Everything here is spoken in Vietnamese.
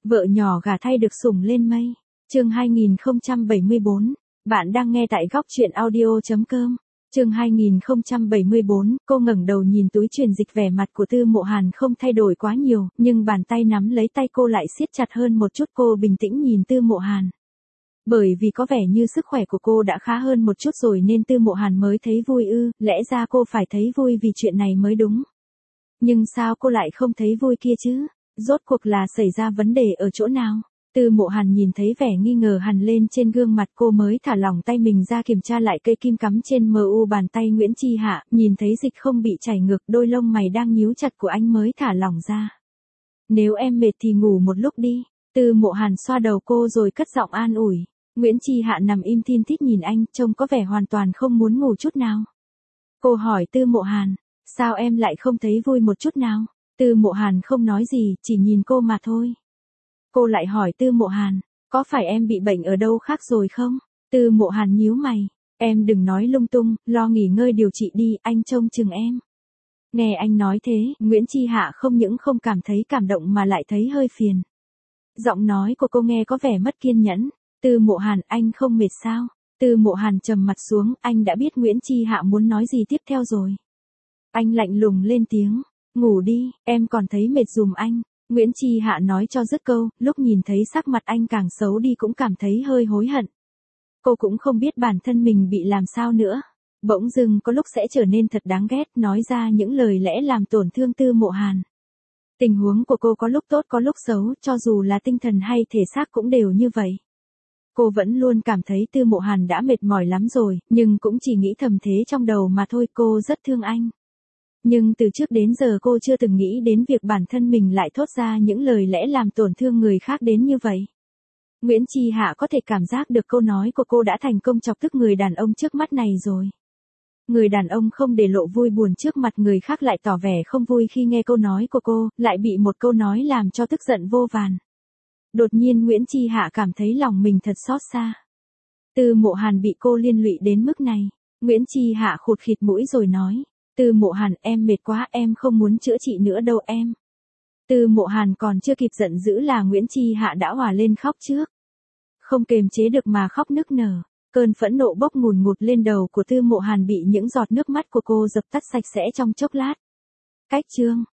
Vợ nhỏ gả thay được sủng lên mây. Chương 2074. Bạn đang nghe tại góc truyện audio.com. Chương 2074, cô ngẩng đầu nhìn túi truyền dịch, vẻ mặt của Tư Mộ Hàn không thay đổi quá nhiều, nhưng bàn tay nắm lấy tay cô lại siết chặt hơn một chút. Cô bình tĩnh nhìn Tư Mộ Hàn. Bởi vì có vẻ như sức khỏe của cô đã khá hơn một chút rồi nên Tư Mộ Hàn mới thấy vui ư, lẽ ra cô phải thấy vui vì chuyện này mới đúng. Nhưng sao cô lại không thấy vui kia chứ? Rốt cuộc là xảy ra vấn đề ở chỗ nào? Tư Mộ Hàn nhìn thấy vẻ nghi ngờ hằn lên trên gương mặt cô mới thả lỏng tay mình ra kiểm tra lại cây kim cắm trên mu bàn tay Nguyễn Chi Hạ, nhìn thấy dịch không bị chảy ngược, đôi lông mày đang nhíu chặt của anh mới thả lỏng ra. Nếu em mệt thì ngủ một lúc đi. Tư Mộ Hàn xoa đầu cô rồi cất giọng an ủi. Nguyễn Chi Hạ nằm im thin thít nhìn anh, trông có vẻ hoàn toàn không muốn ngủ chút nào. Cô hỏi Tư Mộ Hàn, sao em lại không thấy vui một chút nào? Tư Mộ Hàn không nói gì, chỉ nhìn cô mà thôi. Cô lại hỏi Tư Mộ Hàn, có phải em bị bệnh ở đâu khác rồi không? Tư Mộ Hàn nhíu mày, em đừng nói lung tung, lo nghỉ ngơi điều trị đi, anh trông chừng em. Nghe anh nói thế, Nguyễn Chi Hạ không những không cảm thấy cảm động mà lại thấy hơi phiền. Giọng nói của cô nghe có vẻ mất kiên nhẫn. Tư Mộ Hàn, anh không mệt sao? Tư Mộ Hàn trầm mặt xuống, anh đã biết Nguyễn Chi Hạ muốn nói gì tiếp theo rồi. Anh lạnh lùng lên tiếng, ngủ đi, em còn thấy mệt giùm anh. Nguyễn Chi Hạ nói cho dứt câu, lúc nhìn thấy sắc mặt anh càng xấu đi cũng cảm thấy hơi hối hận. Cô cũng không biết bản thân mình bị làm sao nữa. Bỗng dưng có lúc sẽ trở nên thật đáng ghét, nói ra những lời lẽ làm tổn thương Tư Mộ Hàn. Tình huống của cô có lúc tốt có lúc xấu, cho dù là tinh thần hay thể xác cũng đều như vậy. Cô vẫn luôn cảm thấy Tư Mộ Hàn đã mệt mỏi lắm rồi, nhưng cũng chỉ nghĩ thầm thế trong đầu mà thôi. Cô rất thương anh. Nhưng từ trước đến giờ cô chưa từng nghĩ đến việc bản thân mình lại thốt ra những lời lẽ làm tổn thương người khác đến như vậy. Nguyễn Chi Hạ có thể cảm giác được câu nói của cô đã thành công chọc tức người đàn ông trước mắt này rồi. Người đàn ông không để lộ vui buồn trước mặt người khác lại tỏ vẻ không vui khi nghe câu nói của cô, lại bị một câu nói làm cho tức giận vô vàn. Đột nhiên Nguyễn Chi Hạ cảm thấy lòng mình thật xót xa. Tư Mộ Hàn bị cô liên lụy đến mức này. Nguyễn Chi Hạ khụt khịt mũi rồi nói. Tư Mộ Hàn, em mệt quá, em không muốn chữa trị nữa đâu em. Tư Mộ Hàn còn chưa kịp giận dữ là Nguyễn Chi Hạ đã òa lên khóc trước. Không kềm chế được mà khóc nức nở. Cơn phẫn nộ bốc ngùn ngụt lên đầu của Tư Mộ Hàn bị những giọt nước mắt của cô dập tắt sạch sẽ trong chốc lát. Cách chương.